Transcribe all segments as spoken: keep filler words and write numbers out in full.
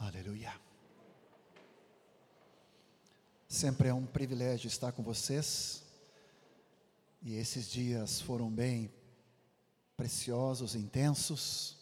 Aleluia. Sempre é um privilégio estar com vocês. E esses dias foram bem preciosos, intensos.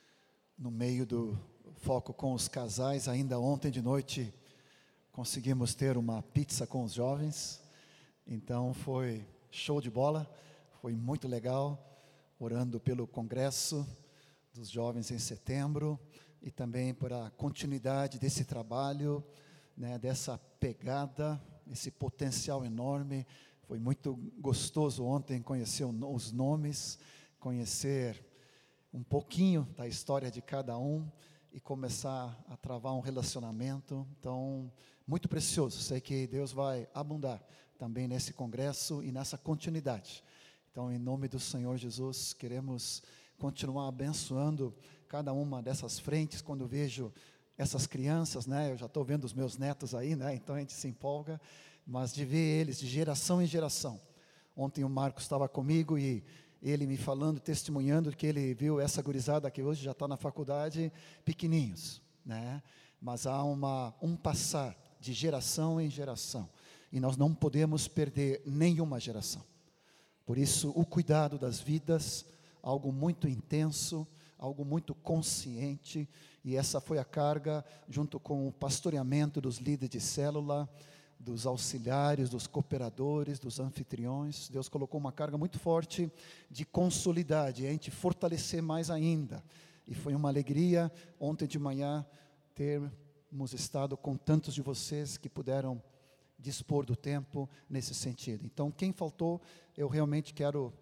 No meio do foco com os casais, ainda ontem de noite conseguimos ter uma pizza com os jovens. Então foi show de bola, foi muito legal. Orando pelo congresso dos jovens em setembro e também por a continuidade desse trabalho, né, dessa pegada, esse potencial enorme. Foi muito gostoso ontem conhecer os nomes, conhecer um pouquinho da história de cada um e começar a travar um relacionamento. Então, muito precioso. Sei que Deus vai abundar também nesse congresso e nessa continuidade. Então, em nome do Senhor Jesus, queremos continuar abençoando cada uma dessas frentes. Quando eu vejo essas crianças, né, eu já estou vendo os meus netos aí, né, então a gente se empolga, mas de ver eles de geração em geração. Ontem o Marcos estava comigo e ele me falando, testemunhando que ele viu essa gurizada que hoje já está na faculdade, pequeninhos, né, mas há uma, um passar de geração em geração, e nós não podemos perder nenhuma geração. Por isso, o cuidado das vidas, algo muito intenso, algo muito consciente, e essa foi a carga, junto com o pastoreamento dos líderes de célula, dos auxiliares, dos cooperadores, dos anfitriões. Deus colocou uma carga muito forte de consolidar, de a gente fortalecer mais ainda, e foi uma alegria, ontem de manhã, termos estado com tantos de vocês que puderam dispor do tempo nesse sentido. Então, quem faltou, eu realmente quero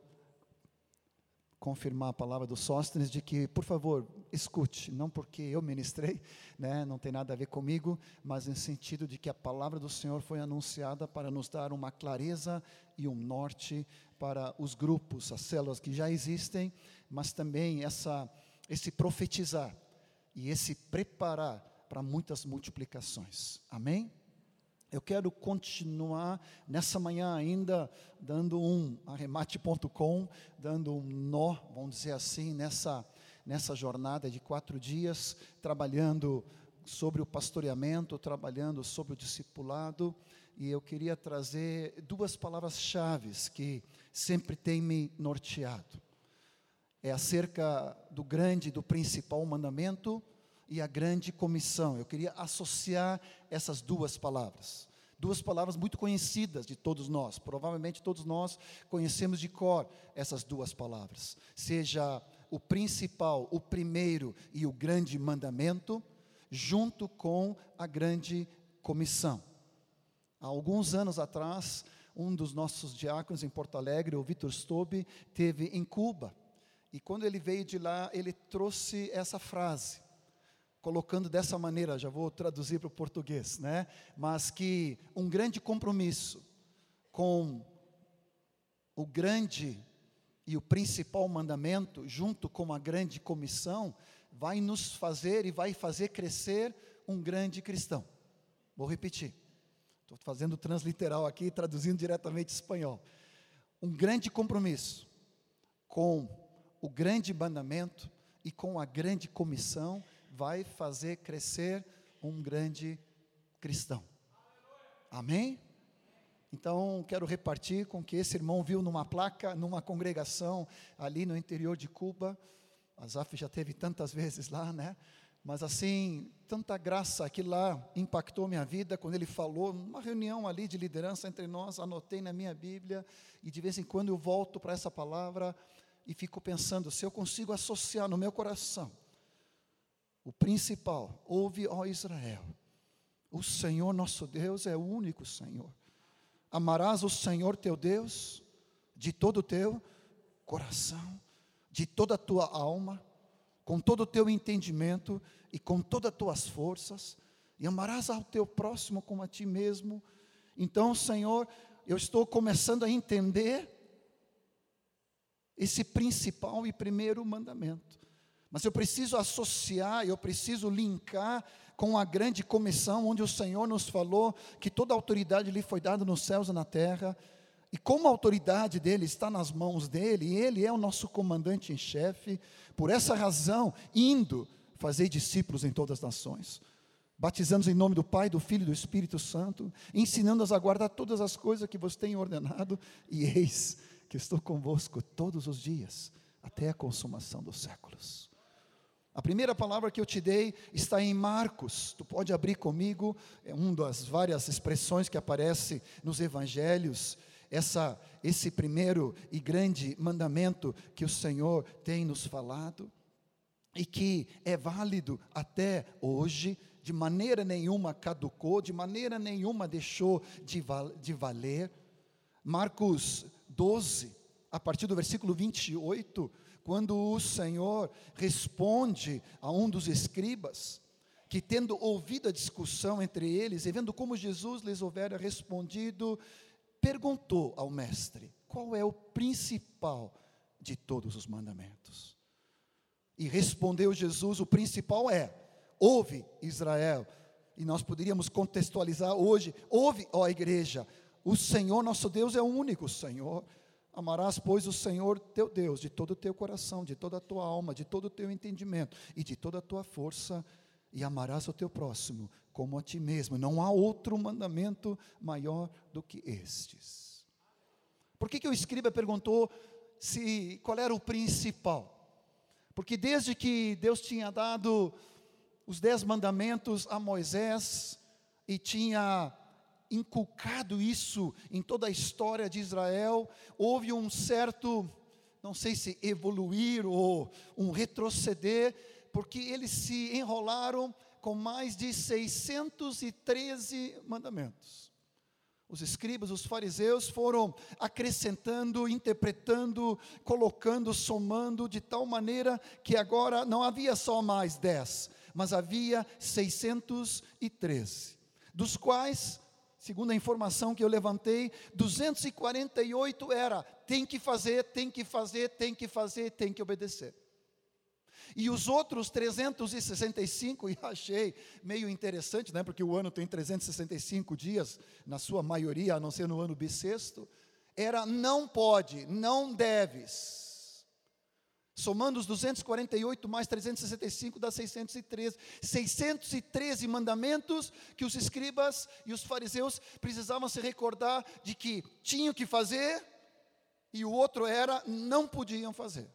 confirmar a palavra do Sóstenes, de que, por favor, escute, não porque eu ministrei, né, não tem nada a ver comigo, mas no sentido de que a palavra do Senhor foi anunciada para nos dar uma clareza e um norte para os grupos, as células que já existem, mas também essa, esse profetizar e esse preparar para muitas multiplicações. Amém? Eu quero continuar nessa manhã ainda, dando um arremate ponto com, dando um nó, vamos dizer assim, nessa, nessa jornada de quatro dias, trabalhando sobre o pastoreamento, trabalhando sobre o discipulado, e eu queria trazer duas palavras-chave que sempre têm me norteado. É acerca do grande, do principal mandamento, e a grande comissão. Eu queria associar essas duas palavras, duas palavras muito conhecidas de todos nós, provavelmente todos nós conhecemos de cor essas duas palavras, seja o principal, o primeiro e o grande mandamento, junto com a grande comissão. Há alguns anos atrás, um dos nossos diáconos em Porto Alegre, o Vitor Stobe, teve em Cuba, e quando ele veio de lá, ele trouxe essa frase, colocando dessa maneira, já vou traduzir para o português, né? Mas que um grande compromisso com o grande e o principal mandamento, junto com a grande comissão, vai nos fazer e vai fazer crescer um grande cristão. Vou repetir, estou fazendo transliteral aqui, traduzindo diretamente espanhol. Um grande compromisso com o grande mandamento e com a grande comissão, vai fazer crescer um grande cristão. Amém? Então, quero repartir com o que esse irmão viu numa placa, numa congregação ali no interior de Cuba. A Zaf já teve tantas vezes lá, né? Mas assim, tanta graça, aquilo lá impactou minha vida, quando ele falou, numa reunião ali de liderança entre nós, anotei na minha Bíblia, e de vez em quando eu volto para essa palavra, e fico pensando, se eu consigo associar no meu coração, o principal, ouve, ó Israel, o Senhor nosso Deus é o único Senhor. Amarás o Senhor teu Deus de todo o teu coração, de toda a tua alma, com todo o teu entendimento e com todas as tuas forças, e amarás ao teu próximo como a ti mesmo. Então, Senhor, eu estou começando a entender esse principal e primeiro mandamento. Mas eu preciso associar, eu preciso linkar com a grande comissão, onde o Senhor nos falou que toda a autoridade lhe foi dada nos céus e na terra, e como a autoridade dele está nas mãos dele, e ele é o nosso comandante em chefe, por essa razão, indo fazer discípulos em todas as nações. batizando-os em nome do Pai, do Filho e do Espírito Santo, ensinando-os a guardar todas as coisas que vos tenho ordenado, e eis que estou convosco todos os dias, até a consumação dos séculos. A primeira palavra que eu te dei está em Marcos, tu pode abrir comigo, é uma das várias expressões que aparece nos evangelhos, essa, esse primeiro e grande mandamento que o Senhor tem nos falado, e que é válido até hoje, de maneira nenhuma caducou, de maneira nenhuma deixou de, val, de valer. Marcos doze, a partir do versículo vinte e oito, quando o Senhor responde a um dos escribas, que tendo ouvido a discussão entre eles, e vendo como Jesus lhes houvera respondido, perguntou ao mestre, qual é o principal de todos os mandamentos? E respondeu Jesus, o principal é, ouve Israel, e nós poderíamos contextualizar hoje, ouve, ó igreja, o Senhor nosso Deus é o único Senhor. Amarás, pois, o Senhor teu Deus de todo o teu coração, de toda a tua alma, de todo o teu entendimento e de toda a tua força, e amarás o teu próximo como a ti mesmo. Não há outro mandamento maior do que estes. Por que que o escriba perguntou se, qual era o principal? Porque desde que Deus tinha dado os dez mandamentos a Moisés e tinha inculcado isso em toda a história de Israel, houve um certo, não sei se evoluir ou um retroceder, porque eles se enrolaram com mais de seiscentos e treze mandamentos. Os escribas, os fariseus foram acrescentando, interpretando, colocando, somando, de tal maneira que agora não havia só mais dez, mas havia seiscentos e treze, dos quais, segundo a informação que eu levantei, duzentos e quarenta e oito era, tem que fazer, tem que fazer, tem que fazer, tem que obedecer. E os outros trezentos e sessenta e cinco, e achei meio interessante, né, porque o ano tem trezentos e sessenta e cinco dias, na sua maioria, a não ser no ano bissexto, era não pode, não deves. Somando os duzentos e quarenta e oito mais trezentos e sessenta e cinco dá seiscentos e treze. seiscentos e treze mandamentos que os escribas e os fariseus precisavam se recordar de que tinham que fazer, e o outro era não podiam fazer.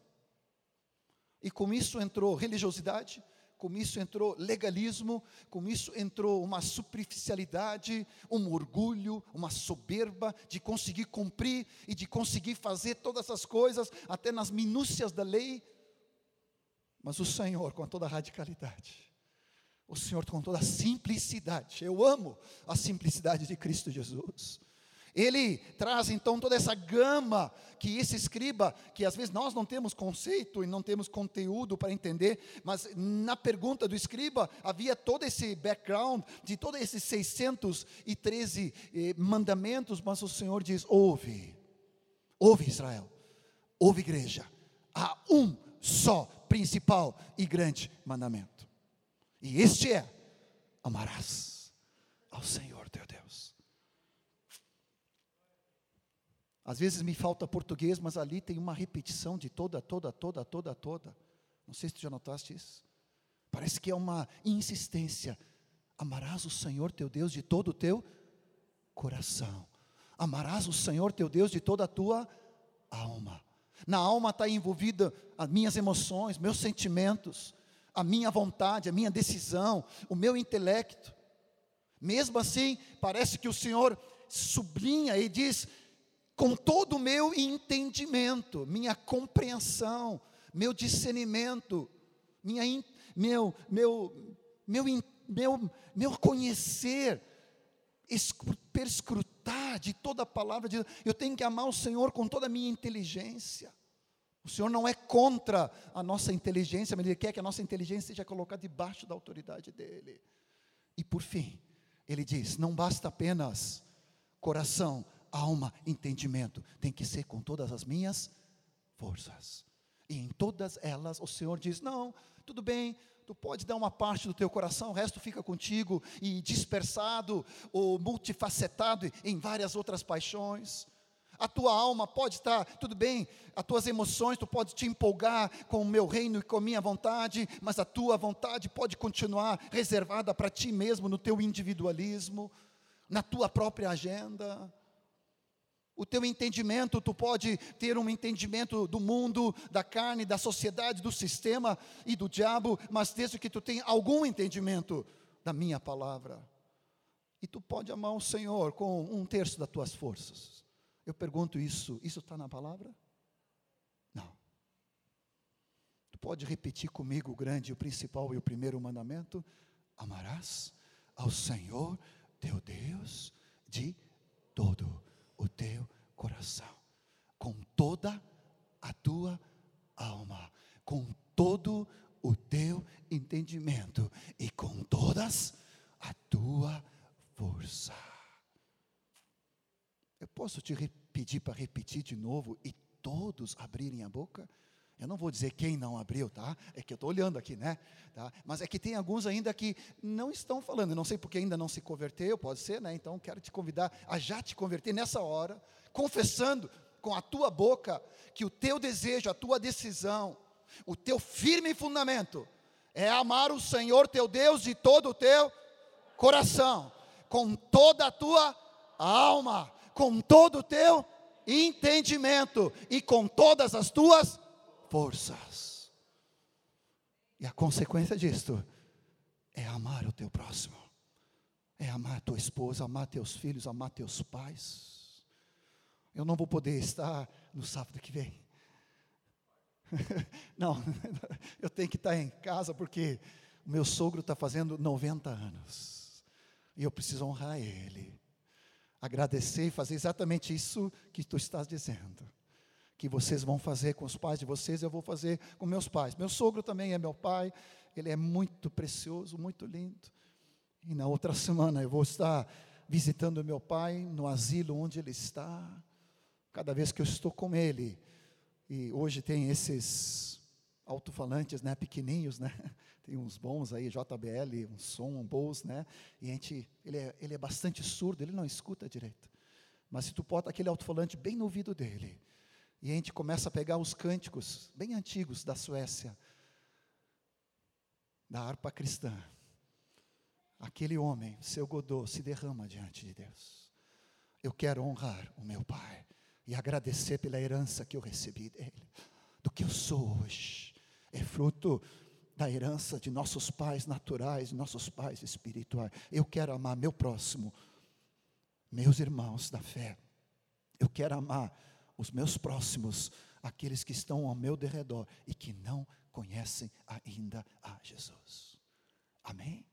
E com isso entrou religiosidade, com isso entrou legalismo, com isso entrou uma superficialidade, um orgulho, uma soberba de conseguir cumprir e de conseguir fazer todas essas coisas, até nas minúcias da lei. Mas o Senhor, com toda a radicalidade, o Senhor com toda a simplicidade, eu amo a simplicidade de Cristo Jesus. Ele traz então toda essa gama que esse escriba, que às vezes nós não temos conceito e não temos conteúdo para entender, mas na pergunta do escriba havia todo esse background de todos esses seiscentos e treze eh, mandamentos, mas o Senhor diz, ouve, ouve Israel, ouve igreja, há um só principal e grande mandamento, e este é, amarás ao Senhor teu Deus. Às vezes me falta português, mas ali tem uma repetição de toda, toda, toda, toda, toda. Não sei se tu já notaste isso. Parece que é uma insistência. Amarás o Senhor teu Deus de todo o teu coração. Amarás o Senhor teu Deus de toda a tua alma. Na alma está envolvida as minhas emoções, meus sentimentos, a minha vontade, a minha decisão, o meu intelecto. Mesmo assim, parece que o Senhor sublinha e diz, com todo o meu entendimento, minha compreensão, meu discernimento, minha, meu, meu, meu, meu, meu conhecer, perscrutar de toda a palavra de Deus. Eu tenho que amar o Senhor com toda a minha inteligência. O Senhor não é contra a nossa inteligência, mas Ele quer que a nossa inteligência seja colocada debaixo da autoridade dEle. E por fim, Ele diz, não basta apenas coração, alma, entendimento, tem que ser com todas as minhas forças. E em todas elas o Senhor diz, não, tudo bem, tu pode dar uma parte do teu coração, o resto fica contigo, e dispersado ou multifacetado em várias outras paixões. A tua alma pode estar, tudo bem, as tuas emoções, tu pode te empolgar com o meu reino e com a minha vontade, mas a tua vontade pode continuar reservada para ti mesmo, no teu individualismo, na tua própria agenda. O teu entendimento, tu pode ter um entendimento do mundo, da carne, da sociedade, do sistema e do diabo, mas desde que tu tenha algum entendimento da minha palavra. E tu pode amar o Senhor com um terço das tuas forças. Eu pergunto isso, isso está na palavra? Não. Tu pode repetir comigo o grande, o principal e o primeiro mandamento? Amarás ao Senhor teu Deus de todo o teu coração, com toda a tua alma, com todo o teu entendimento e com todas a tua força. Eu posso te pedir para repetir de novo e todos abrirem a boca? Eu não vou dizer quem não abriu, tá? É que eu estou olhando aqui, né? Tá? Mas é que tem alguns ainda que não estão falando. Eu não sei porque ainda não se converteu, pode ser, né? Então quero te convidar a já te converter nessa hora, confessando com a tua boca que o teu desejo, a tua decisão, o teu firme fundamento é amar o Senhor teu Deus de todo o teu coração, com toda a tua alma, com todo o teu entendimento e com todas as tuas forças. E a consequência disto é amar o teu próximo, é amar tua esposa, amar teus filhos, amar teus pais. Eu não vou poder estar no sábado que vem. Não, eu tenho que estar em casa porque o meu sogro está fazendo noventa anos e eu preciso honrar ele, agradecer e fazer exatamente isso que tu estás dizendo, que vocês vão fazer com os pais de vocês, eu vou fazer com meus pais. Meu sogro também é meu pai, ele é muito precioso, muito lindo. E na outra semana eu vou estar visitando meu pai no asilo onde ele está. Cada vez que eu estou com ele, e hoje tem esses alto-falantes, né, pequeninhos, né, tem uns bons aí, J B L, um som, um Bose, né, e a gente, ele é, ele é bastante surdo, ele não escuta direito. Mas se tu bota aquele alto-falante bem no ouvido dele, e a gente começa a pegar os cânticos bem antigos da Suécia, da harpa cristã, aquele homem, seu Godot, se derrama diante de Deus. Eu quero honrar o meu pai e agradecer pela herança que eu recebi dele, do que eu sou hoje. É fruto da herança de nossos pais naturais, nossos pais espirituais. Eu quero amar meu próximo, meus irmãos da fé. Eu quero amar os meus próximos, aqueles que estão ao meu derredor e que não conhecem ainda a Jesus. Amém?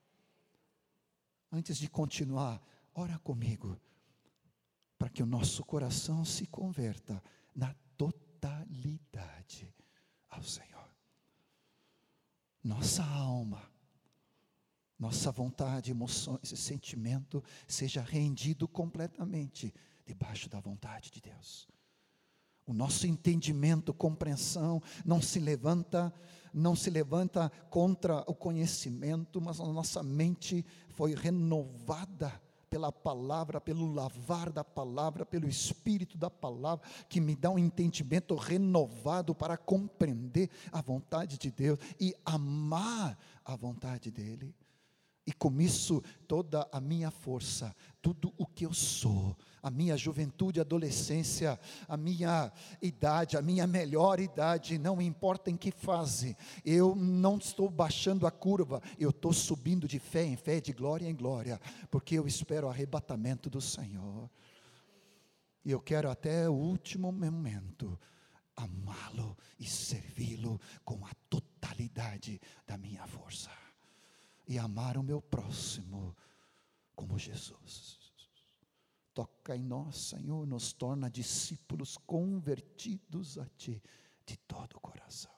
Antes de continuar, ora comigo, para que o nosso coração se converta na totalidade ao Senhor. Nossa alma, nossa vontade, emoções e sentimento seja rendido completamente debaixo da vontade de Deus. O nosso entendimento, compreensão, não se levanta, não se levanta contra o conhecimento, mas a nossa mente foi renovada pela palavra, pelo lavar da palavra, pelo Espírito da palavra, que me dá um entendimento renovado para compreender a vontade de Deus e amar a vontade dEle. E com isso, toda a minha força, tudo o que eu sou, a minha juventude, adolescência, a minha idade, a minha melhor idade, não importa em que fase, eu não estou baixando a curva, eu estou subindo de fé em fé, de glória em glória, porque eu espero o arrebatamento do Senhor. E eu quero até o último momento amá-lo e servi-lo com a totalidade da minha força. E amar o meu próximo como Jesus. Toca em nós, Senhor, nos torna discípulos convertidos a Ti de todo o coração.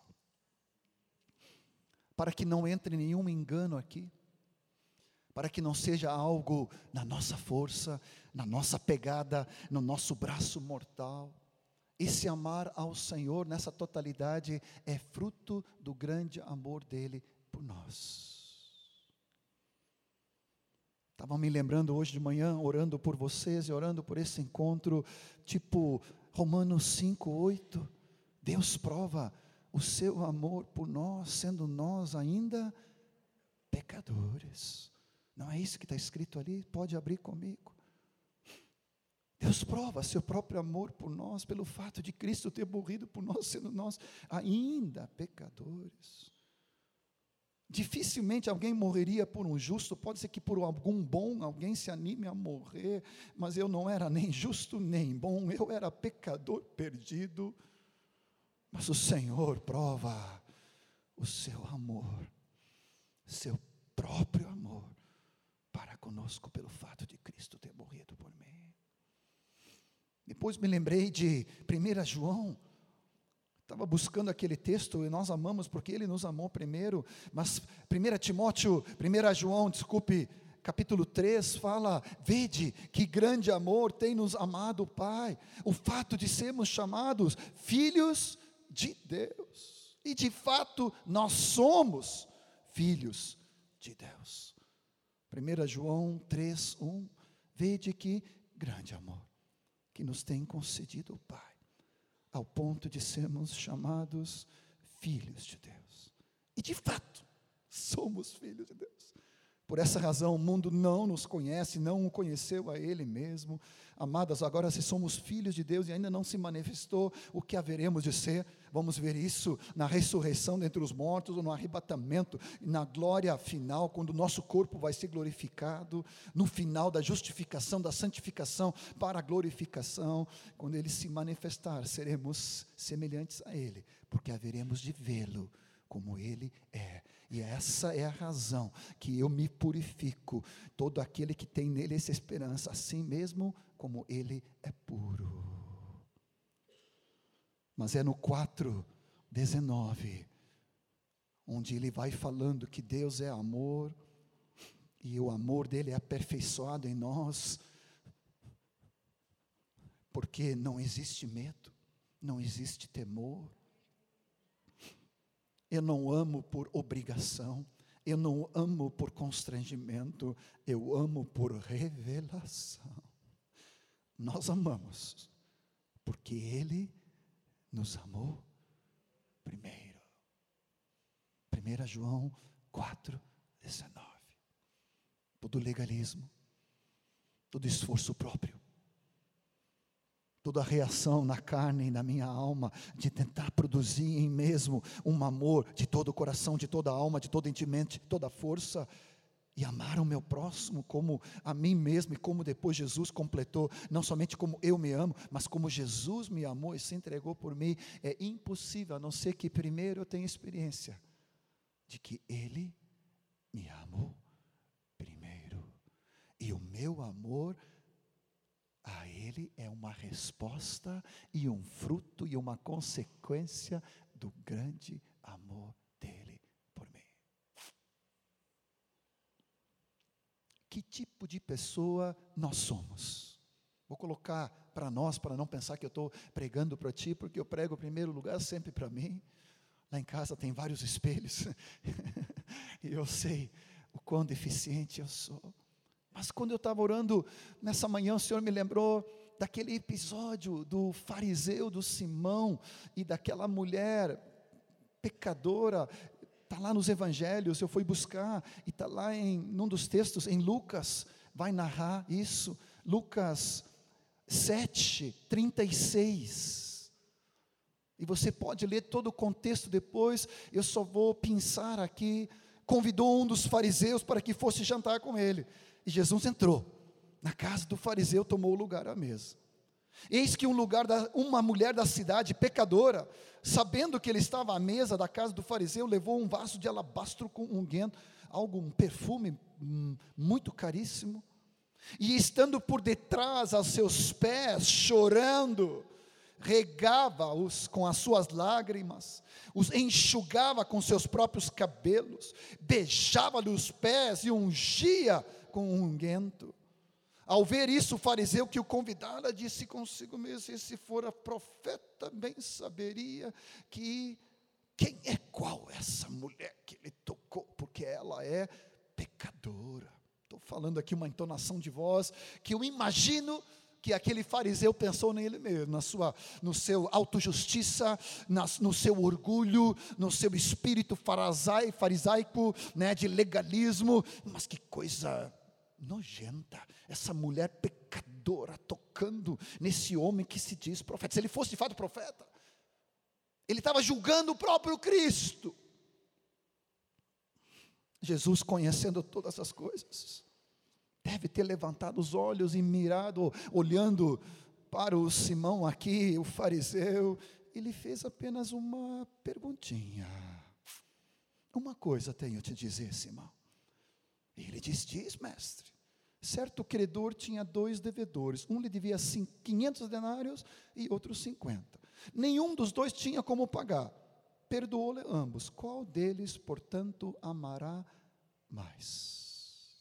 Para que não entre nenhum engano aqui, para que não seja algo na nossa força, na nossa pegada, no nosso braço mortal. Esse amar ao Senhor nessa totalidade é fruto do grande amor dEle por nós. Estava me lembrando hoje de manhã, orando por vocês e orando por esse encontro, tipo Romanos cinco, oito, Deus prova o seu amor por nós, sendo nós ainda pecadores. Não é isso que está escrito ali? Pode abrir comigo. Deus prova seu próprio amor por nós, pelo fato de Cristo ter morrido por nós, sendo nós ainda pecadores. Dificilmente alguém morreria por um justo, pode ser que por algum bom alguém se anime a morrer, mas eu não era nem justo nem bom, eu era pecador perdido, mas o Senhor prova o seu amor, seu próprio amor, para conosco pelo fato de Cristo ter morrido por mim. Depois me lembrei de primeiro João, estava buscando aquele texto, e nós amamos porque ele nos amou primeiro, mas primeiro Timóteo, primeiro João, desculpe, capítulo três, fala, vede que grande amor tem nos amado o Pai, o fato de sermos chamados filhos de Deus, e de fato nós somos filhos de Deus. primeiro João três, um, vede que grande amor que nos tem concedido o Pai, ao ponto de sermos chamados filhos de Deus. E de fato, somos filhos de Deus. Por essa razão, o mundo não nos conhece, não o conheceu a Ele mesmo. Amadas, agora se somos filhos de Deus e ainda não se manifestou o que haveremos de ser, vamos ver isso na ressurreição dentre os mortos, ou no arrebatamento, na glória final, quando o nosso corpo vai ser glorificado, no final da justificação, da santificação, para a glorificação, quando Ele se manifestar, seremos semelhantes a Ele, porque haveremos de vê-lo como Ele é. E essa é a razão que eu me purifico, todo aquele que tem nele essa esperança, assim mesmo como ele é puro. Mas é no quatro, dezenove, onde ele vai falando que Deus é amor, e o amor dele é aperfeiçoado em nós, porque não existe medo, não existe temor. Eu não amo por obrigação, eu não amo por constrangimento, eu amo por revelação. Nós amamos, porque Ele nos amou primeiro. primeiro João quatro, dezenove. Todo legalismo, todo esforço próprio, toda a reação na carne e na minha alma, de tentar produzir em mim mesmo um amor de todo o coração, de toda a alma, de todo o entendimento, de toda a força, e amar o meu próximo como a mim mesmo, e como depois Jesus completou, não somente como eu me amo, mas como Jesus me amou e se entregou por mim, é impossível, a não ser que primeiro eu tenha experiência de que Ele me amou primeiro, e o meu amor a Ele é uma resposta e um fruto e uma consequência do grande amor dEle por mim. Que tipo de pessoa nós somos? Vou colocar para nós, para não pensar que eu estou pregando para ti, porque eu prego em primeiro lugar sempre para mim. Lá em casa tem vários espelhos, e eu sei o quão deficiente eu sou. Mas quando eu estava orando nessa manhã, o Senhor me lembrou daquele episódio do fariseu, do Simão, e daquela mulher pecadora. Está lá nos evangelhos, eu fui buscar, e está lá em num dos textos, em Lucas, vai narrar isso, Lucas sete, trinta e seis, e você pode ler todo o contexto depois, eu só vou pensar aqui. Convidou um dos fariseus para que fosse jantar com ele, e Jesus entrou na casa do fariseu, tomou o lugar à mesa. Eis que um lugar da, uma mulher da cidade, pecadora, sabendo que ele estava à mesa da casa do fariseu, levou um vaso de alabastro com unguento, algo, um perfume hum, muito caríssimo, e estando por detrás aos seus pés, chorando, regava-os com as suas lágrimas, os enxugava com seus próprios cabelos, beijava-lhe os pés e ungia com unguento. Ao ver isso, o fariseu que o convidara disse consigo mesmo: se fora profeta, bem saberia que quem é qual essa mulher que ele tocou, porque ela é pecadora. Estou falando aqui uma entonação de voz que eu imagino que aquele fariseu pensou nele mesmo, na sua, no seu autojustiça, nas, no seu orgulho, no seu espírito farisai, farisaico, né, de legalismo. Mas que coisa nojenta, essa mulher pecadora tocando nesse homem que se diz profeta. Se ele fosse de fato profeta, ele estava julgando o próprio Cristo. Jesus, conhecendo todas essas coisas, deve ter levantado os olhos e mirado, olhando para o Simão aqui, o fariseu. Ele fez apenas uma perguntinha. Uma coisa tenho a te dizer, Simão. Ele diz, diz, mestre. Certo credor tinha dois devedores. Um lhe devia quinhentos denários e outro cinquenta. Nenhum dos dois tinha como pagar. Perdoou-lhe ambos. Qual deles, portanto, amará mais?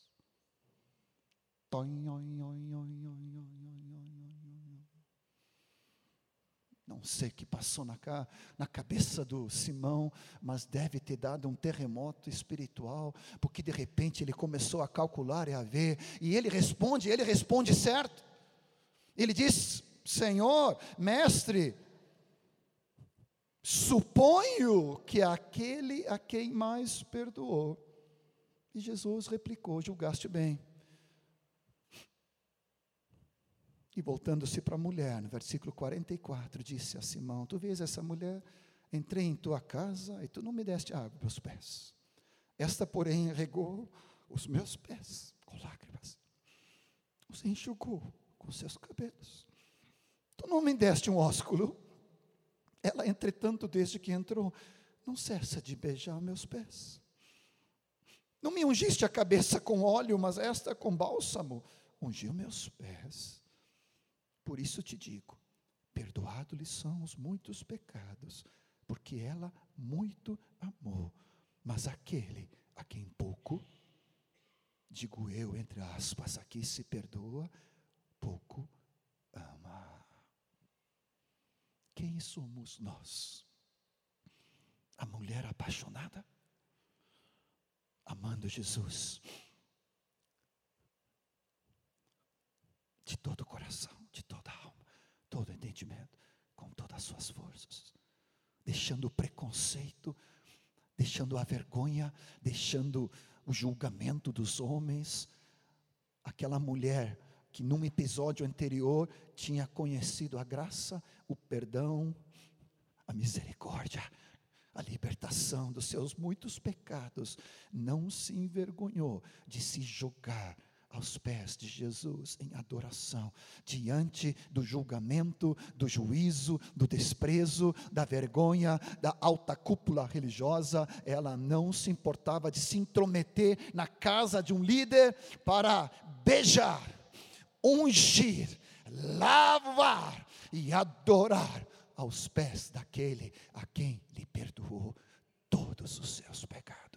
Não sei o que passou na, na cabeça do Simão, mas deve ter dado um terremoto espiritual, porque de repente ele começou a calcular e a ver, e ele responde, ele responde certo. Ele diz, Senhor, mestre, suponho que aquele a quem mais perdoou. E Jesus replicou, julgaste bem. E voltando-se para a mulher, no versículo quarenta e quatro, disse a Simão, tu vês essa mulher, entrei em tua casa e tu não me deste água para os pés. Esta, porém, regou os meus pés com lágrimas, os enxugou com seus cabelos. Tu não me deste um ósculo. Ela, entretanto, desde que entrou, não cessa de beijar meus pés. Não me ungiste a cabeça com óleo, mas esta com bálsamo ungiu meus pés. Por isso te digo, perdoados-lhe são os muitos pecados, porque ela muito amou. Mas aquele a quem pouco, digo eu entre aspas, aqui se perdoa, pouco ama. Quem somos nós? A mulher apaixonada, amando Jesus de todo o coração, de toda a alma, todo o entendimento, com todas as suas forças, deixando o preconceito, deixando a vergonha, deixando o julgamento dos homens. Aquela mulher que num episódio anterior tinha conhecido a graça, o perdão, a misericórdia, a libertação dos seus muitos pecados, não se envergonhou de se jogar aos pés de Jesus em adoração, diante do julgamento, do juízo, do desprezo, da vergonha, da alta cúpula religiosa. Ela não se importava de se intrometer na casa de um líder para beijar, ungir, lavar e adorar aos pés daquele a quem lhe perdoou todos os seus pecados.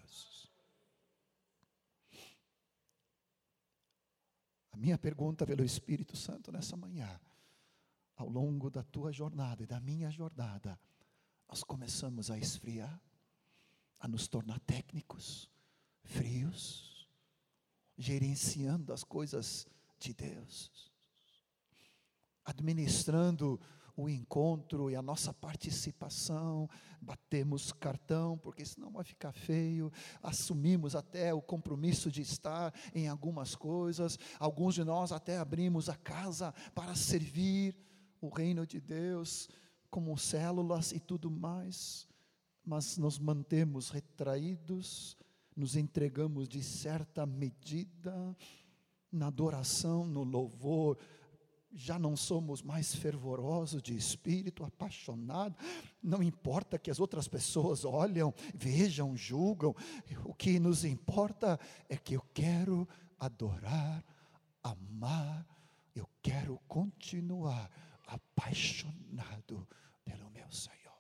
A minha pergunta pelo Espírito Santo nessa manhã, ao longo da tua jornada e da minha jornada, nós começamos a esfriar, a nos tornar técnicos, frios, gerenciando as coisas de Deus, administrando o encontro e a nossa participação, batemos cartão, porque senão vai ficar feio, assumimos até o compromisso de estar em algumas coisas, alguns de nós até abrimos a casa para servir o reino de Deus, como células e tudo mais, mas nos mantemos retraídos, nos entregamos de certa medida, na adoração, no louvor, já não somos mais fervorosos de espírito, apaixonados, não importa que as outras pessoas olham, vejam, julgam, o que nos importa é que eu quero adorar, amar, eu quero continuar apaixonado pelo meu Senhor.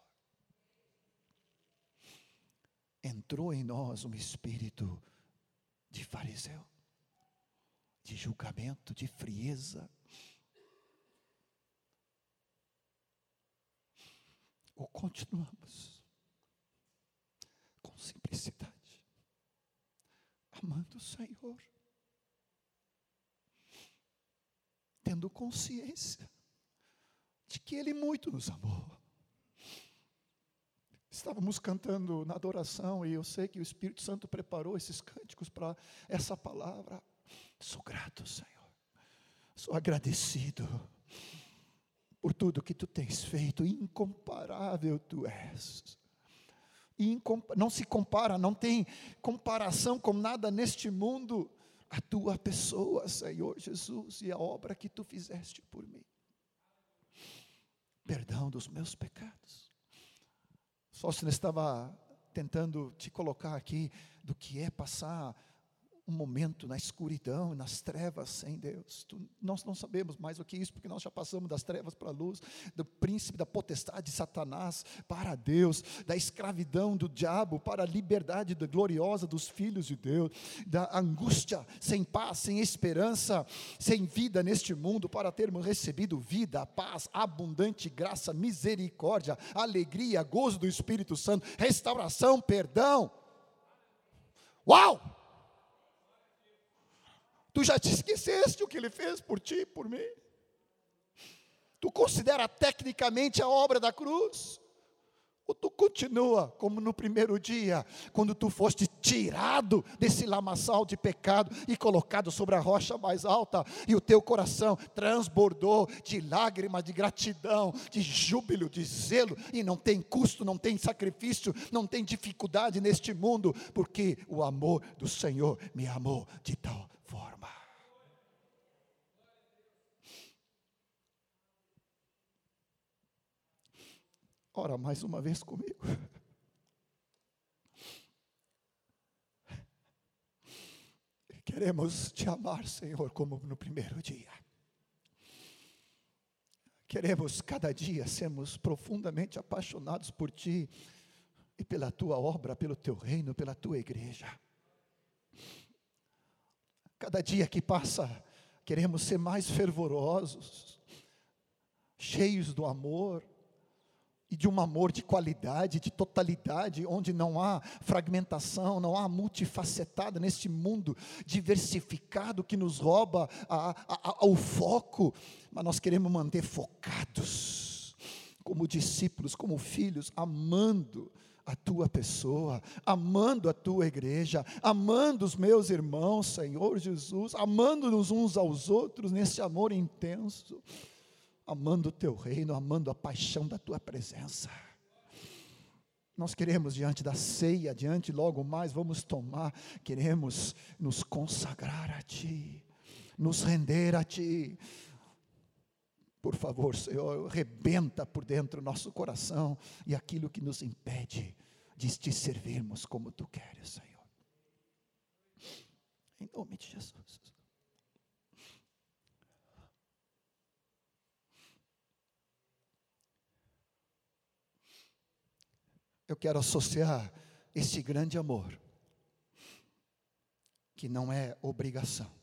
Entrou em nós um espírito de fariseu, de julgamento, de frieza, ou continuamos com simplicidade, amando o Senhor, tendo consciência de que Ele muito nos amou. Estávamos cantando na adoração e eu sei que o Espírito Santo preparou esses cânticos para essa palavra. Sou grato, Senhor. Sou agradecido por tudo que Tu tens feito. Incomparável Tu és. Incompa- não se compara, não tem comparação com nada neste mundo. A Tua pessoa, Senhor Jesus, e a obra que Tu fizeste por mim. Perdão dos meus pecados. Sócio estava tentando te colocar aqui do que é passar um momento na escuridão, nas trevas sem Deus. Tu, nós não sabemos mais o que é isso, porque nós já passamos das trevas para a luz, do príncipe, da potestade de Satanás para Deus, da escravidão do diabo para a liberdade da gloriosa dos filhos de Deus, da angústia, sem paz, sem esperança, sem vida neste mundo, para termos recebido vida, paz, abundante graça, misericórdia, alegria, gozo do Espírito Santo, restauração, perdão. Uau! Tu já te esqueceste o que Ele fez por ti e por mim? Tu considera tecnicamente a obra da cruz? Ou tu continua como no primeiro dia, quando tu foste tirado desse lamaçal de pecado e colocado sobre a rocha mais alta, e o teu coração transbordou de lágrimas, de gratidão, de júbilo, de zelo, e não tem custo, não tem sacrifício, não tem dificuldade neste mundo, porque o amor do Senhor me amou de tal forma. Ora mais uma vez comigo. Queremos te amar, Senhor, como no primeiro dia. Queremos cada dia sermos profundamente apaixonados por Ti e pela Tua obra, pelo Teu reino, pela Tua igreja. Cada dia que passa, queremos ser mais fervorosos, cheios do amor, e de um amor de qualidade, de totalidade, onde não há fragmentação, não há multifacetada neste mundo diversificado que nos rouba a, a, a, o foco, mas nós queremos manter focados, como discípulos, como filhos, amando a Tua pessoa, amando a Tua igreja, amando os meus irmãos, Senhor Jesus, amando-nos uns aos outros nesse amor intenso, amando o Teu reino, amando a paixão da Tua presença. Nós queremos diante da ceia, diante logo mais vamos tomar, queremos nos consagrar a Ti, nos render a Ti. Por favor, Senhor, rebenta por dentro o nosso coração e aquilo que nos impede de Te servirmos como Tu queres, Senhor. Em nome de Jesus. Eu quero associar esse grande amor, que não é obrigação,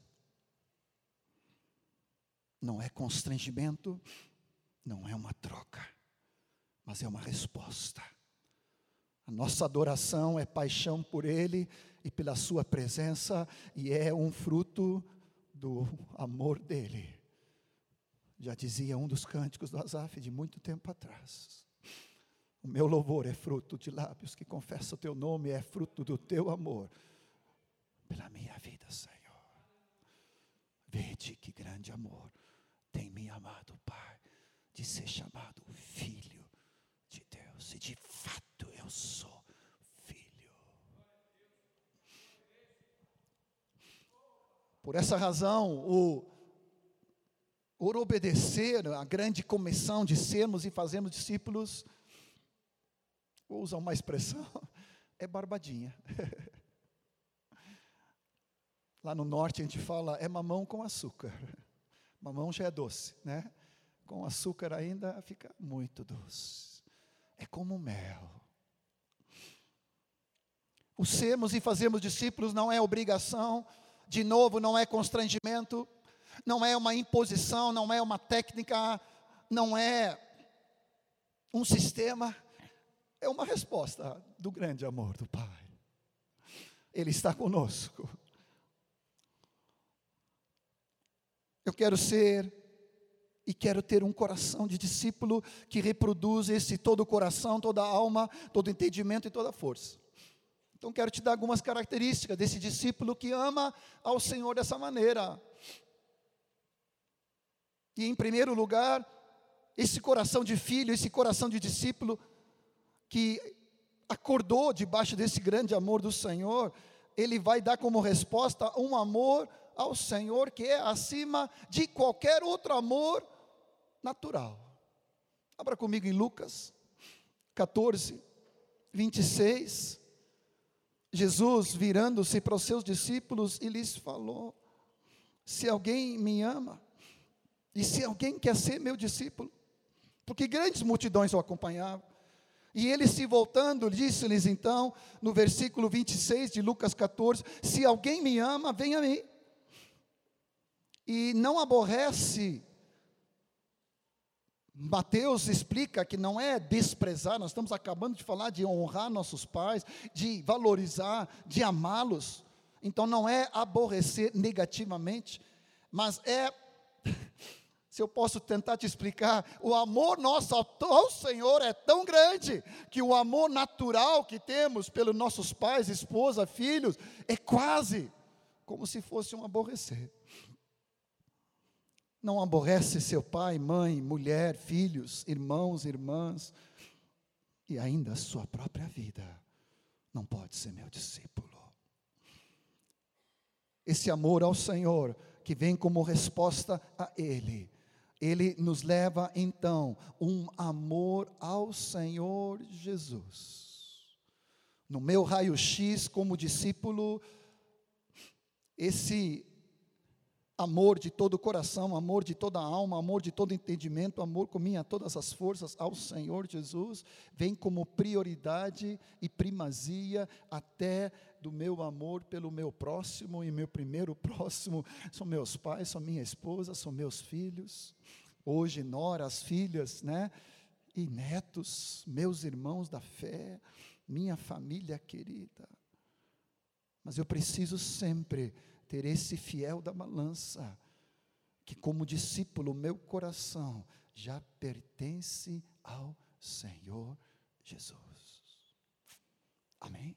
não é constrangimento, não é uma troca, mas é uma resposta. A nossa adoração é paixão por Ele e pela Sua presença, e é um fruto do amor dEle. Já dizia um dos cânticos do Asaf de muito tempo atrás: o meu louvor é fruto de lábios que confessam o Teu nome, é fruto do Teu amor pela minha vida, Senhor. Vede que grande amor tem me amado, Pai, de ser chamado Filho de Deus, e de fato eu sou filho. Por essa razão, o por obedecer a grande comissão de sermos e fazermos discípulos, vou usar uma expressão, é barbadinha. Lá no norte a gente fala, é mamão com açúcar. Mamão já é doce, né? Com açúcar ainda fica muito doce. É como mel. O sermos e fazermos discípulos não é obrigação, de novo, não é constrangimento, não é uma imposição, não é uma técnica, não é um sistema. É uma resposta do grande amor do Pai. Ele está conosco. Eu quero ser E quero ter um coração de discípulo que reproduz esse todo o coração, toda a alma, todo o entendimento e toda a força. Então quero te dar algumas características desse discípulo que ama ao Senhor dessa maneira. E em primeiro lugar, esse coração de filho, esse coração de discípulo que acordou debaixo desse grande amor do Senhor, ele vai dar como resposta um amor ao Senhor que é acima de qualquer outro amor natural. Abra comigo em Lucas catorze, vinte e seis. Jesus, virando-se para os seus discípulos, e lhes falou: se alguém me ama, e se alguém quer ser meu discípulo, porque grandes multidões o acompanhavam, e ele se voltando, disse-lhes então, no versículo vinte e seis de Lucas catorze, se alguém me ama, venha a mim, e não aborrece. Mateus explica que não é desprezar, nós estamos acabando de falar de honrar nossos pais, de valorizar, de amá-los, então não é aborrecer negativamente, mas é, se eu posso tentar te explicar, o amor nosso ao Senhor é tão grande, que o amor natural que temos pelos nossos pais, esposa, filhos, é quase como se fosse um aborrecer. Não aborrece seu pai, mãe, mulher, filhos, irmãos, irmãs, e ainda a sua própria vida, não pode ser meu discípulo. Esse amor ao Senhor, que vem como resposta a Ele, Ele nos leva então, um amor ao Senhor Jesus. No meu raio-x como discípulo, esse amor de todo o coração, amor de toda a alma, amor de todo entendimento, amor com minha todas as forças ao Senhor Jesus, vem como prioridade e primazia até do meu amor pelo meu próximo, e meu primeiro próximo são meus pais, são minha esposa, são meus filhos, hoje noras, filhas, né, e netos, meus irmãos da fé, minha família querida. Mas eu preciso sempre ter esse fiel da balança, que como discípulo, meu coração já pertence ao Senhor Jesus. Amém?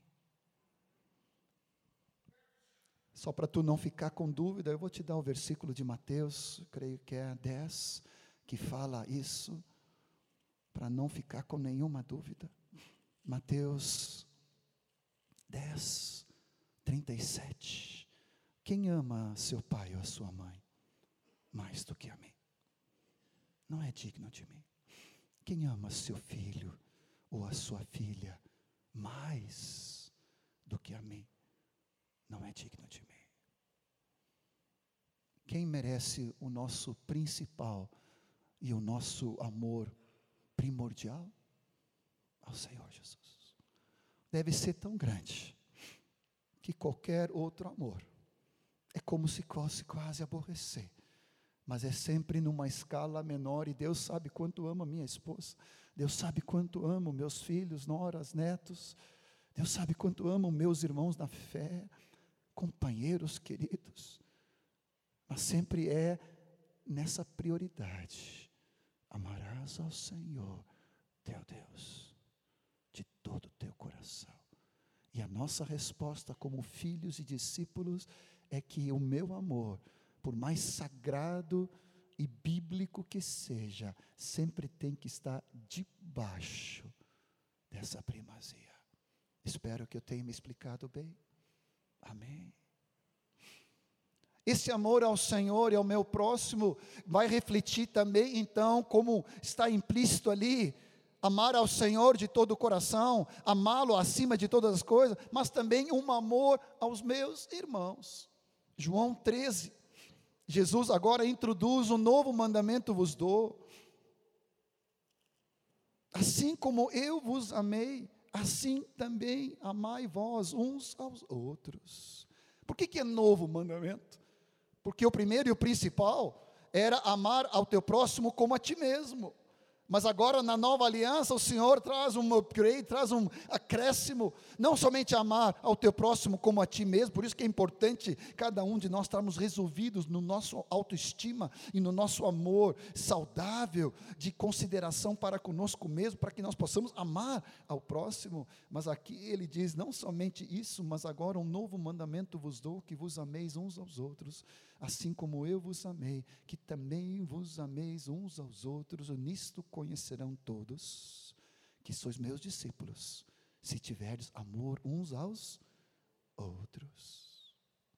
Só para tu não ficar com dúvida, eu vou te dar o versículo de Mateus, creio que é dez, que fala isso, para não ficar com nenhuma dúvida. Mateus dez, trinta e sete. Quem ama seu pai ou a sua mãe mais do que a mim, não é digno de mim. Quem ama seu filho ou a sua filha mais do que a mim, não é digno de mim. Quem merece o nosso principal e o nosso amor primordial? Ao Senhor Jesus. Deve ser tão grande que qualquer outro amor é como se fosse quase aborrecer, mas é sempre numa escala menor, e Deus sabe quanto amo a minha esposa, Deus sabe quanto amo meus filhos, noras, netos, Deus sabe quanto amo meus irmãos na fé, companheiros queridos, mas sempre é nessa prioridade: amarás ao Senhor teu Deus de todo o teu coração. E a nossa resposta como filhos e discípulos é que o meu amor, por mais sagrado e bíblico que seja, sempre tem que estar debaixo dessa primazia. Espero que eu tenha me explicado bem. Amém. Esse amor ao Senhor e ao meu próximo vai refletir também, então, como está implícito ali, amar ao Senhor de todo o coração, amá-lo acima de todas as coisas, mas também um amor aos meus irmãos. João treze, Jesus agora introduz um novo mandamento vos dou. Assim como eu vos amei, assim também amai vós uns aos outros. Por que que é novo mandamento? Porque o primeiro e o principal era amar ao teu próximo como a ti mesmo. Mas agora na nova aliança o Senhor traz um upgrade, traz um acréscimo, não somente amar ao teu próximo como a ti mesmo, por isso que é importante cada um de nós estarmos resolvidos no nosso autoestima e no nosso amor saudável, de consideração para conosco mesmo, para que nós possamos amar ao próximo. Mas aqui ele diz, não somente isso, mas agora um novo mandamento vos dou, que vos ameis uns aos outros, assim como eu vos amei, que também vos ameis uns aos outros, nisto conhecerão todos que sois meus discípulos, se tiverdes amor uns aos outros.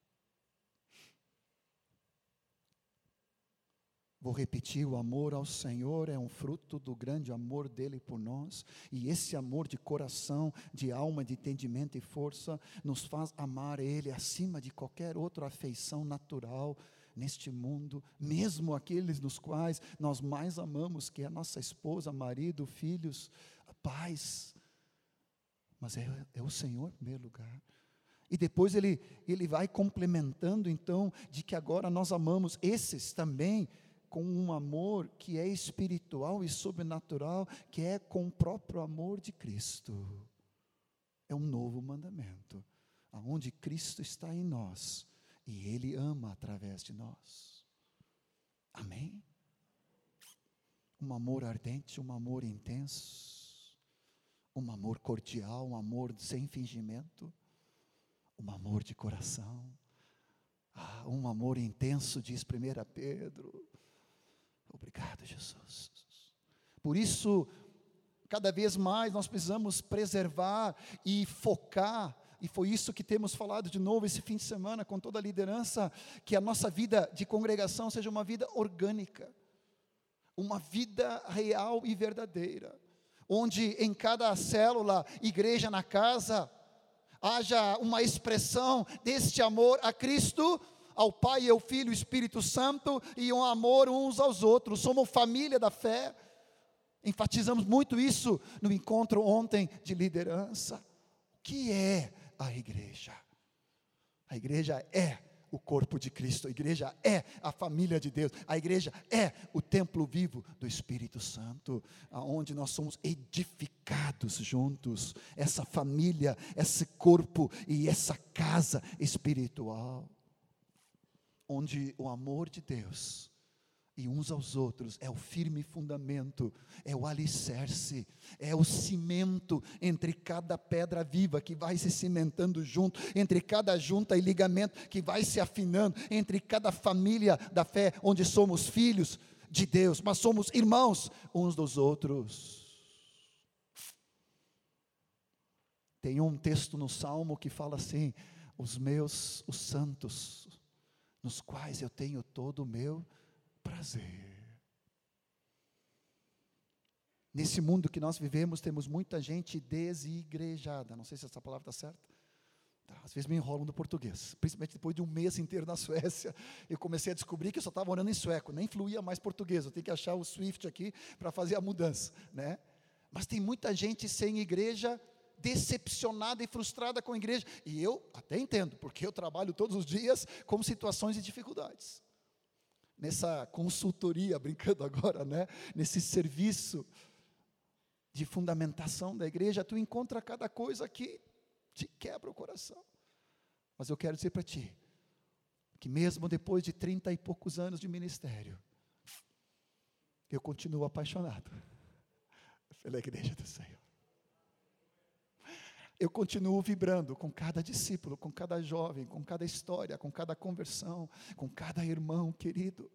Vou repetir, o amor ao Senhor é um fruto do grande amor dele por nós, e esse amor de coração, de alma, de entendimento e força, nos faz amar ele acima de qualquer outra afeição natural neste mundo, mesmo aqueles nos quais nós mais amamos, que é a nossa esposa, marido, filhos, pais, mas é, é o Senhor em primeiro lugar. E depois ele, ele vai complementando então, de que agora nós amamos esses também, com um amor que é espiritual e sobrenatural, que é com o próprio amor de Cristo. É um novo mandamento, aonde Cristo está em nós, e Ele ama através de nós. Amém? Um amor ardente, um amor intenso, um amor cordial, um amor sem fingimento, um amor de coração, ah, um amor intenso, diz primeiro Pedro. Obrigado, Jesus. Por isso, cada vez mais nós precisamos preservar e focar, e foi isso que temos falado de novo esse fim de semana com toda a liderança, que a nossa vida de congregação seja uma vida orgânica, uma vida real e verdadeira, onde em cada célula, igreja na casa, haja uma expressão deste amor a Cristo, ao Pai, ao Filho e ao Espírito Santo, e um amor uns aos outros. Somos família da fé. Enfatizamos muito isso no encontro ontem de liderança. O que é a igreja? A igreja é o corpo de Cristo, a igreja é a família de Deus, a igreja é o templo vivo do Espírito Santo, aonde nós somos edificados juntos, essa família, esse corpo e essa casa espiritual, onde o amor de Deus e uns aos outros é o firme fundamento, é o alicerce, é o cimento entre cada pedra viva que vai se cimentando junto, entre cada junta e ligamento que vai se afinando, entre cada família da fé, onde somos filhos de Deus, mas somos irmãos uns dos outros. Tem um texto no Salmo que fala assim: os meus, os santos, nos quais eu tenho todo o meu prazer. Nesse mundo que nós vivemos, temos muita gente desigrejada. Não sei se essa palavra está certa. Tá, às vezes me enrolam no português, principalmente depois de um mês inteiro na Suécia. Eu comecei a descobrir que eu só estava orando em sueco, nem fluía mais português. Eu tenho que achar o Swift aqui para fazer a mudança, né? Mas tem muita gente sem igreja, decepcionada e frustrada com a igreja. E eu até entendo, porque eu trabalho todos os dias com situações de dificuldades. Nessa consultoria, brincando agora, né? Nesse serviço de fundamentação da igreja, tu encontra cada coisa que te quebra o coração. Mas eu quero dizer para ti, que mesmo depois de trinta e poucos anos de ministério, eu continuo apaixonado pela igreja do Senhor. Eu continuo vibrando com cada discípulo, com cada jovem, com cada história, com cada conversão, com cada irmão querido.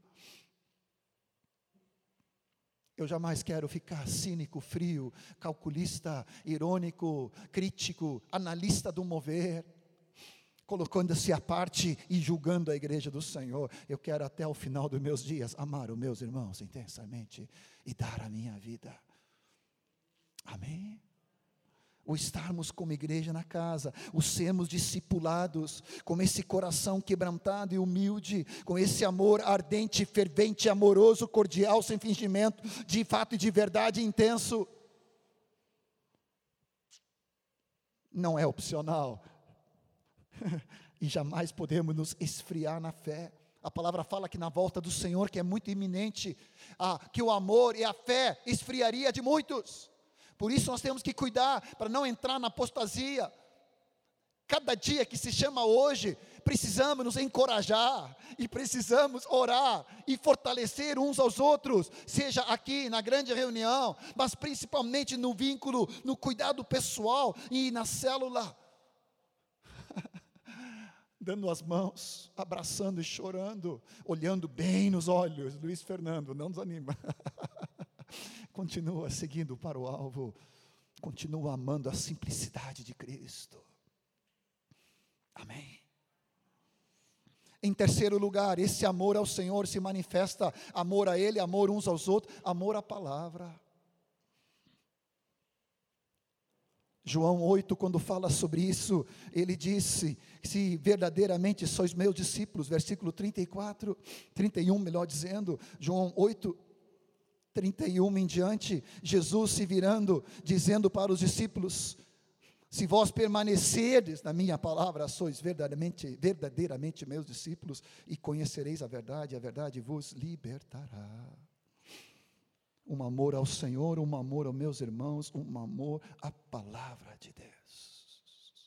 Eu jamais quero ficar cínico, frio, calculista, irônico, crítico, analista do mover, colocando-se à parte e julgando a igreja do Senhor. Eu quero até o final dos meus dias amar os meus irmãos intensamente e dar a minha vida. Amém? O estarmos como igreja na casa, o sermos discipulados, com esse coração quebrantado e humilde, com esse amor ardente, fervente, amoroso, cordial, sem fingimento, de fato e de verdade intenso. Não é opcional. E jamais podemos nos esfriar na fé, A palavra fala que na volta do Senhor, que é muito iminente, ah, que o amor e a fé esfriaria de muitos. Por isso nós temos que cuidar para não entrar na apostasia. Cada dia que se chama hoje, precisamos nos encorajar e precisamos orar e fortalecer uns aos outros, seja aqui na grande reunião, mas principalmente no vínculo, no cuidado pessoal e na célula. Dando as mãos, abraçando e chorando, olhando bem nos olhos. Luiz Fernando, não desanima. Continua seguindo para o alvo, continua amando a simplicidade de Cristo. Amém. Em terceiro lugar, esse amor ao Senhor se manifesta, amor a Ele, amor uns aos outros, amor à palavra. João oito, quando fala sobre isso, ele disse, se verdadeiramente sois meus discípulos, versículo trinta e quatro, trinta e um, melhor dizendo, João oito, trinta e um em diante, Jesus se virando, dizendo para os discípulos, se vós permanecerdes na minha palavra, sois verdadeiramente, verdadeiramente meus discípulos, e conhecereis a verdade, a verdade vos libertará. Um amor ao Senhor, um amor aos meus irmãos, um amor à palavra de Deus.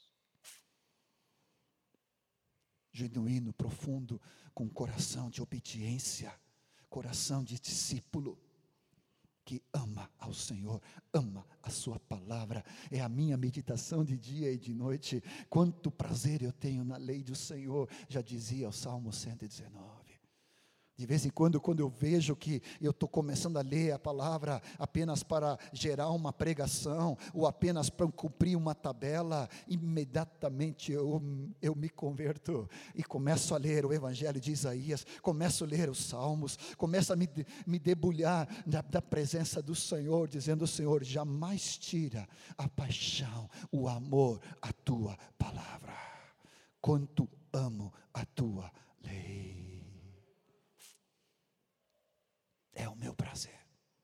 Genuíno, profundo, com coração de obediência, coração de discípulo, que ama ao Senhor, ama a sua palavra, é a minha meditação de dia e de noite. Quanto prazer eu tenho na lei do Senhor, já dizia o Salmo cento e dezenove. De vez em quando, quando eu vejo que eu estou começando a ler a palavra apenas para gerar uma pregação, ou apenas para cumprir uma tabela, imediatamente eu, eu me converto, e começo a ler o Evangelho de Isaías, começo a ler os Salmos, começo a me, me debulhar da, da presença do Senhor, dizendo: Senhor, jamais tira a paixão, o amor, a tua palavra, quanto amo a tua lei. É o meu prazer.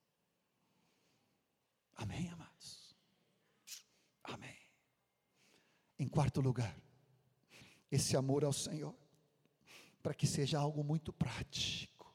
Amém, amados? Amém. Em quarto lugar, esse amor ao Senhor, para que seja algo muito prático,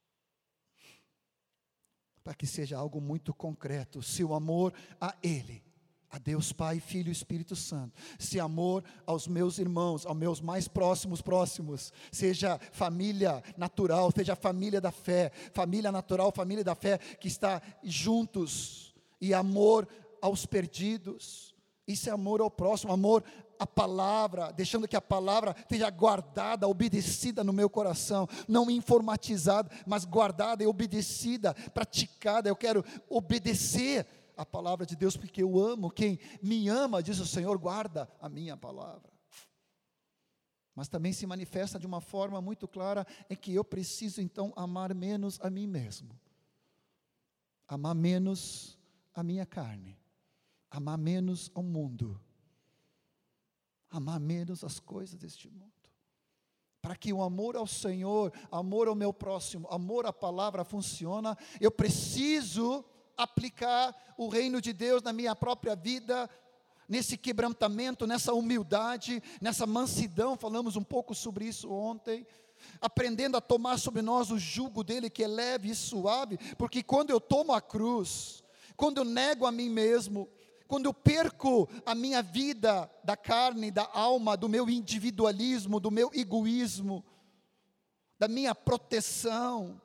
para que seja algo muito concreto, se o amor a Ele, a Deus Pai, Filho e Espírito Santo, se amor aos meus irmãos, aos meus mais próximos próximos, seja família natural, seja família da fé, família natural, família da fé, que está juntos, e amor aos perdidos, isso é amor ao próximo, amor à palavra, deixando que a palavra seja guardada, obedecida no meu coração, não informatizada, mas guardada e obedecida, praticada. Eu quero obedecer a palavra de Deus, porque eu amo. Quem me ama, diz o Senhor, guarda a minha palavra. Mas também se manifesta de uma forma muito clara, em que eu preciso então amar menos a mim mesmo, amar menos a minha carne, amar menos ao mundo, amar menos as coisas deste mundo. Para que o amor ao Senhor, amor ao meu próximo, amor à palavra funcione, eu preciso aplicar o reino de Deus na minha própria vida, nesse quebrantamento, nessa humildade, nessa mansidão. Falamos um pouco sobre isso ontem, aprendendo a tomar sobre nós o jugo dele, que é leve e suave, porque quando eu tomo a cruz, quando eu nego a mim mesmo, quando eu perco a minha vida da carne, da alma, do meu individualismo, do meu egoísmo, da minha proteção,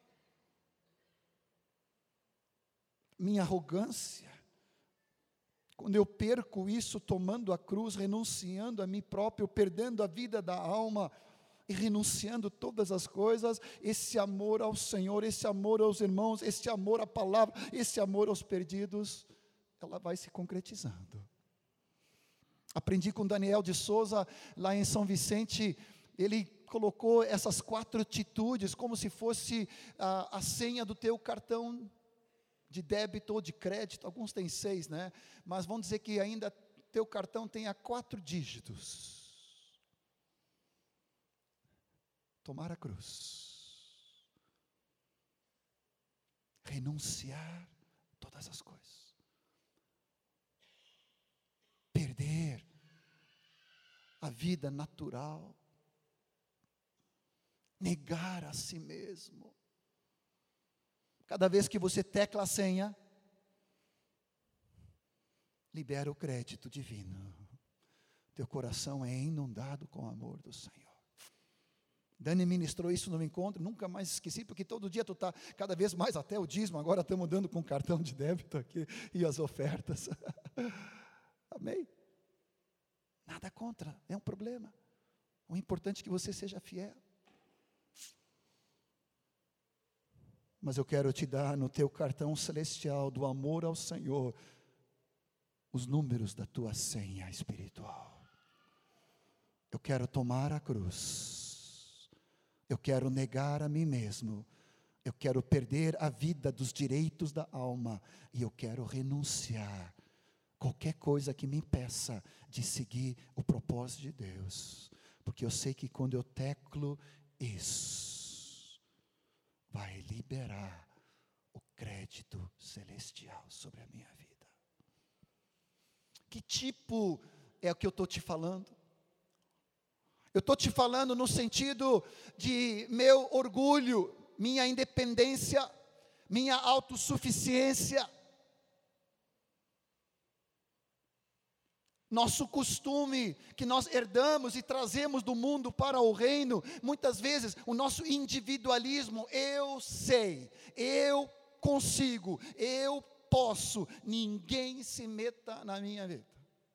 minha arrogância, quando eu perco isso, tomando a cruz, renunciando a mim próprio, perdendo a vida da alma e renunciando todas as coisas, esse amor ao Senhor, esse amor aos irmãos, esse amor à palavra, esse amor aos perdidos, ela vai se concretizando. Aprendi com Daniel de Souza, lá em São Vicente, ele colocou essas quatro atitudes, como se fosse a, a senha do teu cartão de débito ou de crédito. Alguns têm seis, né? Mas vamos dizer que ainda teu cartão tenha quatro dígitos. Tomar a cruz, renunciar todas as coisas, perder a vida natural, Negar a si mesmo. Cada vez que você tecla a senha, libera o crédito divino. Teu coração é inundado com o amor do Senhor. Dani ministrou isso no encontro, nunca mais esqueci, porque todo dia tu está cada vez mais, até o dízimo, agora estamos dando com cartão de débito aqui, e as ofertas. Amém? Nada contra, é um problema. O importante é que você seja fiel. Mas eu quero te dar no teu cartão celestial do amor ao Senhor, os números da tua senha espiritual. Eu quero tomar a cruz. Eu quero negar a mim mesmo. Eu quero perder a vida dos direitos da alma. E eu quero renunciar qualquer coisa que me impeça de seguir o propósito de Deus. Porque eu sei que quando eu teclo isso, vai liberar o crédito celestial sobre a minha vida. Que tipo é o que eu estou te falando? Eu estou te falando no sentido de meu orgulho, minha independência, minha autossuficiência. Nosso costume que nós herdamos e trazemos do mundo para o reino, muitas vezes o nosso individualismo, eu sei, eu consigo, eu posso, ninguém se meta na minha vida.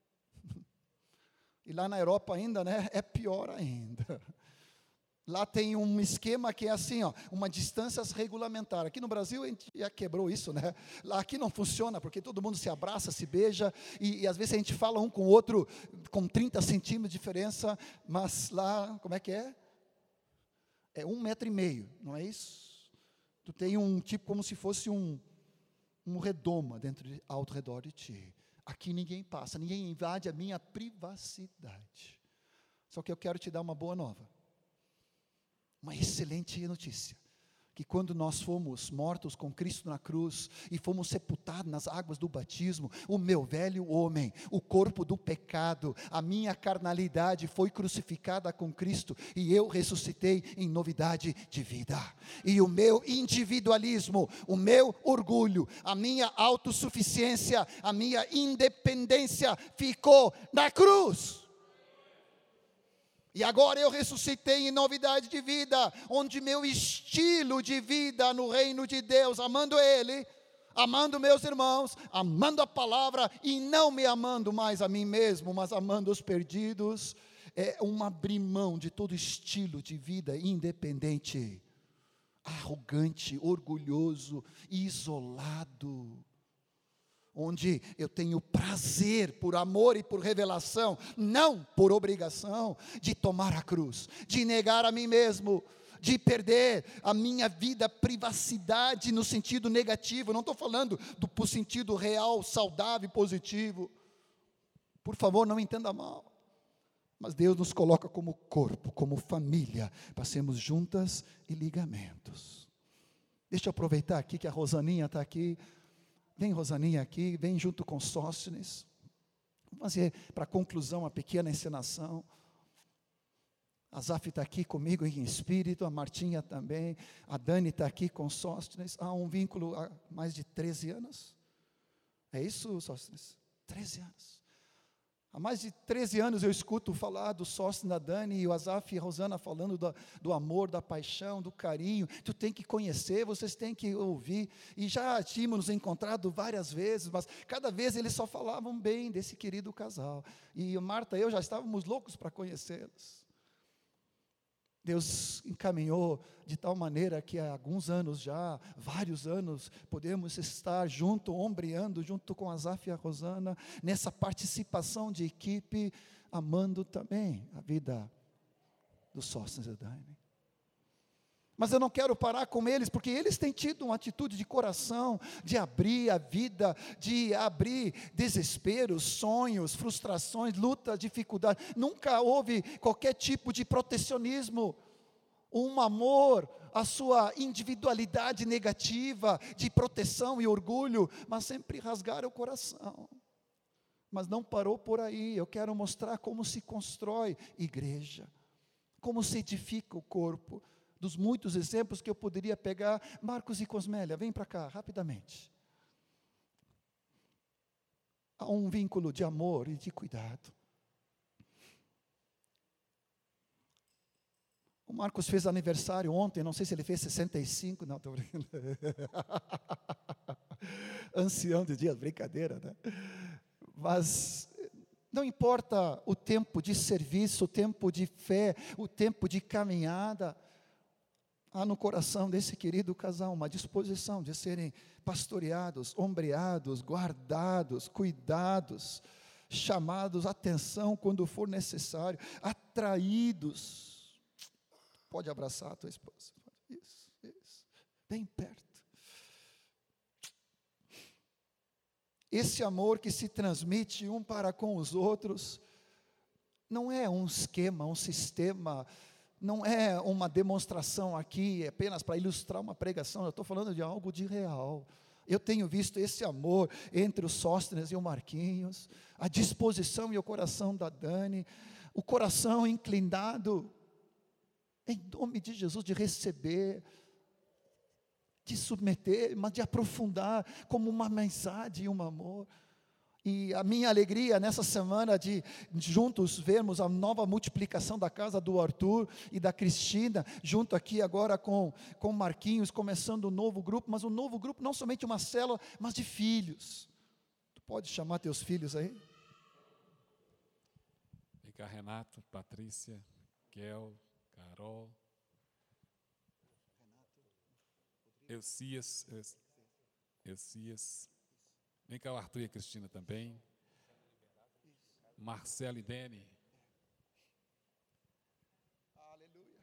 E lá na Europa ainda, né, é pior ainda. Lá tem um esquema que é assim, ó, uma distância regulamentar. Aqui no Brasil a gente já quebrou isso, né? Lá aqui não funciona, porque todo mundo se abraça, se beija, e, e às vezes a gente fala um com o outro com trinta centímetros de diferença, mas lá, como é que é? É um metro e meio, não é isso? Tu tem um tipo como se fosse um, um redoma dentro de, ao redor de ti. Aqui ninguém passa, ninguém invade a minha privacidade. Só que eu quero te dar uma boa nova. Uma excelente notícia. Que quando nós fomos mortos com Cristo na cruz e fomos sepultados nas águas do batismo, o meu velho homem, o corpo do pecado, a minha carnalidade foi crucificada com Cristo e eu ressuscitei em novidade de vida. E o meu individualismo, o meu orgulho, a minha autossuficiência, a minha independência ficou na cruz. E agora eu ressuscitei em novidade de vida, onde meu estilo de vida no reino de Deus, amando Ele, amando meus irmãos, amando a palavra e não me amando mais a mim mesmo, mas amando os perdidos, é um abrir mão de todo estilo de vida independente, arrogante, orgulhoso, isolado. Onde eu tenho prazer por amor e por revelação, não por obrigação, de tomar a cruz, de negar a mim mesmo, de perder a minha vida, privacidade no sentido negativo. Não estou falando do por sentido real, saudável e positivo. Por favor, não me entenda mal. Mas Deus nos coloca como corpo, como família, para sermos juntas e ligamentos. Deixa eu aproveitar aqui que a Rosaninha está aqui. Vem, Rosaninha, aqui, vem junto com Sóstenes. Vamos fazer, para conclusão, uma pequena encenação. A Zaf está aqui comigo em espírito, a Martinha também, a Dani está aqui com Sóstenes. Há um vínculo há mais de treze anos. É isso, Sóstenes? treze anos. Há mais de treze anos eu escuto falar do Sóstenes, da Dani e o Azaf e a Rosana falando do, do amor, da paixão, do carinho. Tu tem que conhecer, vocês têm que ouvir. E já tínhamos nos encontrado várias vezes, mas cada vez eles só falavam bem desse querido casal. E Marta e eu já estávamos loucos para conhecê-los. Deus encaminhou de tal maneira que há alguns anos já, vários anos, podemos estar junto, ombreando, junto com a Azaf e a Rosana, nessa participação de equipe, amando também a vida dos sócios da Dani. Mas eu não quero parar com eles, porque eles têm tido uma atitude de coração, de abrir a vida, de abrir desesperos, sonhos, frustrações, lutas, dificuldades. Nunca houve qualquer tipo de protecionismo, um amor, a sua individualidade negativa, de proteção e orgulho, mas sempre rasgaram o coração. Mas não parou por aí. Eu quero mostrar como se constrói igreja, como se edifica o corpo. Dos muitos exemplos que eu poderia pegar, Marcos e Cosmélia, vem para cá, rapidamente. Há um vínculo de amor e de cuidado. O Marcos fez aniversário ontem, não sei se ele fez sessenta e cinco, não, estou brincando. Ancião de dias, brincadeira, né? Mas não importa o tempo de serviço, o tempo de fé, o tempo de caminhada, há no coração desse querido casal uma disposição de serem pastoreados, ombreados, guardados, cuidados, chamados a atenção quando for necessário, atraídos. Pode abraçar a tua esposa. Isso, isso. Bem perto. Esse amor que se transmite um para com os outros, não é um esquema, um sistema, não é uma demonstração aqui, apenas para ilustrar uma pregação, eu estou falando de algo de real. Eu tenho visto esse amor entre o Sóstenes e o Marquinhos, a disposição e o coração da Dani, o coração inclinado, em nome de Jesus, de receber, de submeter, mas de aprofundar, como uma amizade e um amor. E a minha alegria nessa semana de juntos vermos a nova multiplicação da casa do Arthur e da Cristina, junto aqui agora com, com Marquinhos, começando um novo grupo, mas um novo grupo, não somente uma célula, mas de filhos. Tu pode chamar teus filhos aí? Vem cá, Renato, Patrícia, Kel, Carol, Elcias, Elcias, vem cá o Arthur e a Cristina também, Marcelo e Dene. Aleluia.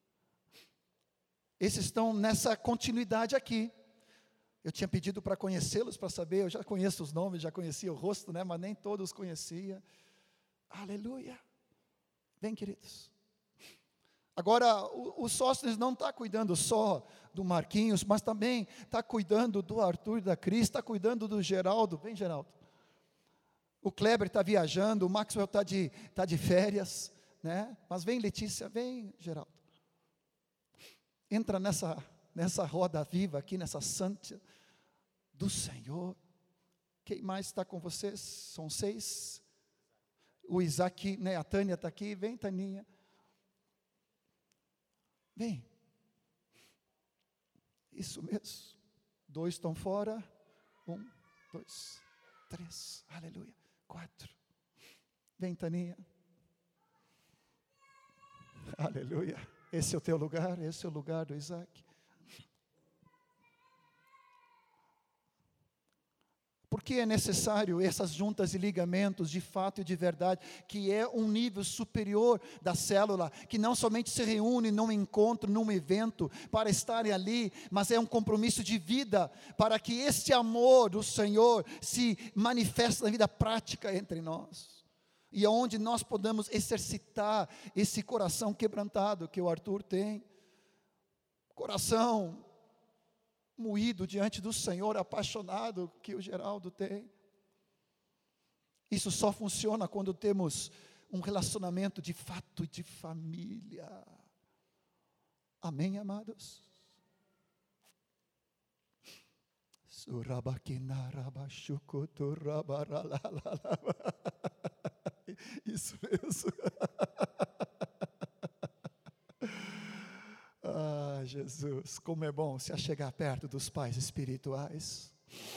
Esses estão nessa continuidade aqui. Eu tinha pedido para conhecê-los, para saber, eu já conheço os nomes, já conhecia o rosto, né, mas nem todos conhecia. Aleluia. Vem, queridos. Agora, o, o Sóstenes não está cuidando só do Marquinhos, mas também está cuidando do Arthur e da Cris, está cuidando do Geraldo. Vem, Geraldo. O Kleber está viajando, o Maxwell está de, tá de férias, né? Mas vem, Letícia, vem, Geraldo. Entra nessa, nessa roda viva aqui, nessa santa do Senhor. Quem mais está com vocês? São seis. O Isaac, né? A Tânia está aqui. Vem, Taninha. Vem. Isso mesmo. Dois estão fora. Um, dois, três. Aleluia. Quatro. Vem, Taninha. Aleluia. Esse é o teu lugar. Esse é o lugar do Isaac. Porque é necessário essas juntas e ligamentos de fato e de verdade, que é um nível superior da célula, que não somente se reúne num encontro, num evento, para estarem ali, mas é um compromisso de vida, para que esse amor do Senhor se manifeste na vida prática entre nós. E onde nós podemos exercitar esse coração quebrantado que o Arthur tem, coração moído diante do Senhor, apaixonado que o Geraldo tem. Isso só funciona quando temos um relacionamento de fato e de família. Amém, amados? Isso mesmo. Ah, Jesus, como é bom se achegar perto dos pais espirituais.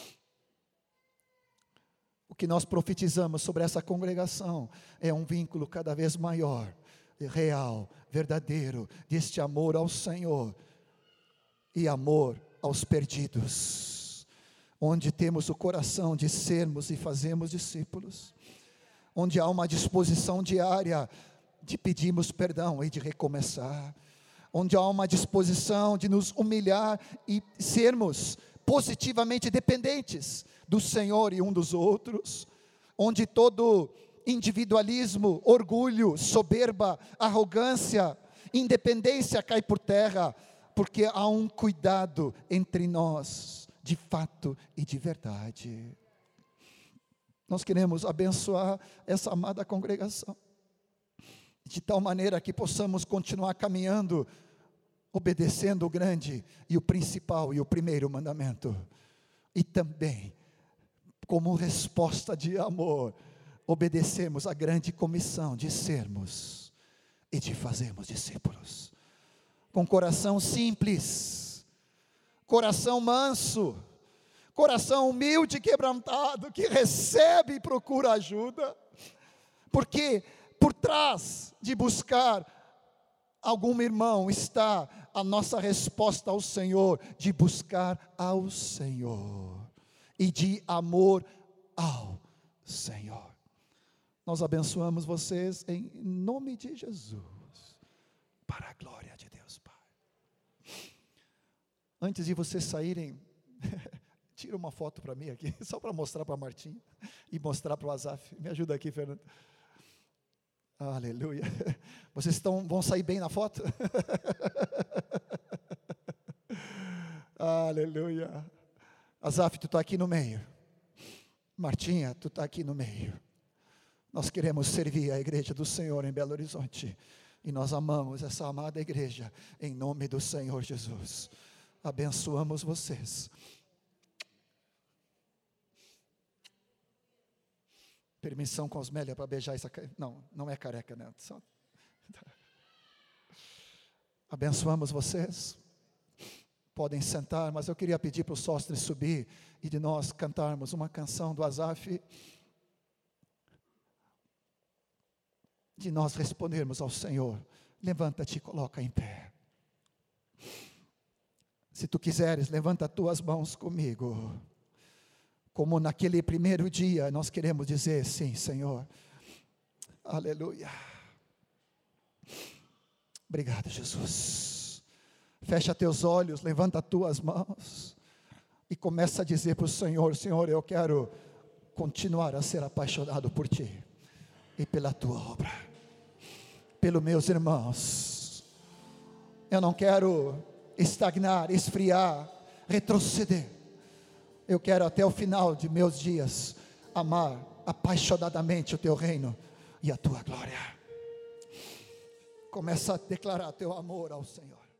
O que nós profetizamos sobre essa congregação é um vínculo cada vez maior, real, verdadeiro, deste amor ao Senhor e amor aos perdidos, onde temos o coração de sermos e fazermos discípulos, onde há uma disposição diária de pedirmos perdão e de recomeçar, onde há uma disposição de nos humilhar e sermos positivamente dependentes do Senhor e um dos outros, onde todo individualismo, orgulho, soberba, arrogância, independência cai por terra, porque há um cuidado entre nós, de fato e de verdade. Nós queremos abençoar essa amada congregação, de tal maneira que possamos continuar caminhando obedecendo o grande e o principal e o primeiro mandamento, e também, como resposta de amor, obedecemos a grande comissão de sermos e de fazermos discípulos, com coração simples, coração manso, coração humilde e quebrantado, que recebe e procura ajuda, porque por trás de buscar algum irmão está a nossa resposta ao Senhor, de buscar ao Senhor, e de amor ao Senhor. Nós abençoamos vocês em nome de Jesus, para a glória de Deus Pai. Antes de vocês saírem, tira uma foto para mim aqui, só para mostrar para a Martinha, e mostrar para o Azaf. Me ajuda aqui, Fernando. Aleluia. Vocês estão, vão sair bem na foto? Aleluia. Azaf, tu está aqui no meio. Martinha, tu está aqui no meio. Nós queremos servir a igreja do Senhor em Belo Horizonte. E nós amamos essa amada igreja, em nome do Senhor Jesus. Abençoamos vocês. Permissão, Cosmélia, para beijar essa... Não, não é careca, né? Só... Abençoamos vocês. Podem sentar, mas eu queria pedir para o Sóstenes subir e de nós cantarmos uma canção do Azaf, de nós respondermos ao Senhor. Levanta-te e coloca em pé. Se tu quiseres, levanta as tuas mãos comigo. Como naquele primeiro dia, nós queremos dizer, sim, Senhor. Aleluia. Obrigado, Jesus. Fecha teus olhos, levanta as tuas mãos e começa a dizer para o Senhor, Senhor, eu quero continuar a ser apaixonado por Ti e pela Tua obra, pelos meus irmãos. Eu não quero estagnar, esfriar, retroceder. Eu quero até o final de meus dias amar apaixonadamente o Teu reino e a Tua glória. Começa a declarar teu amor ao Senhor.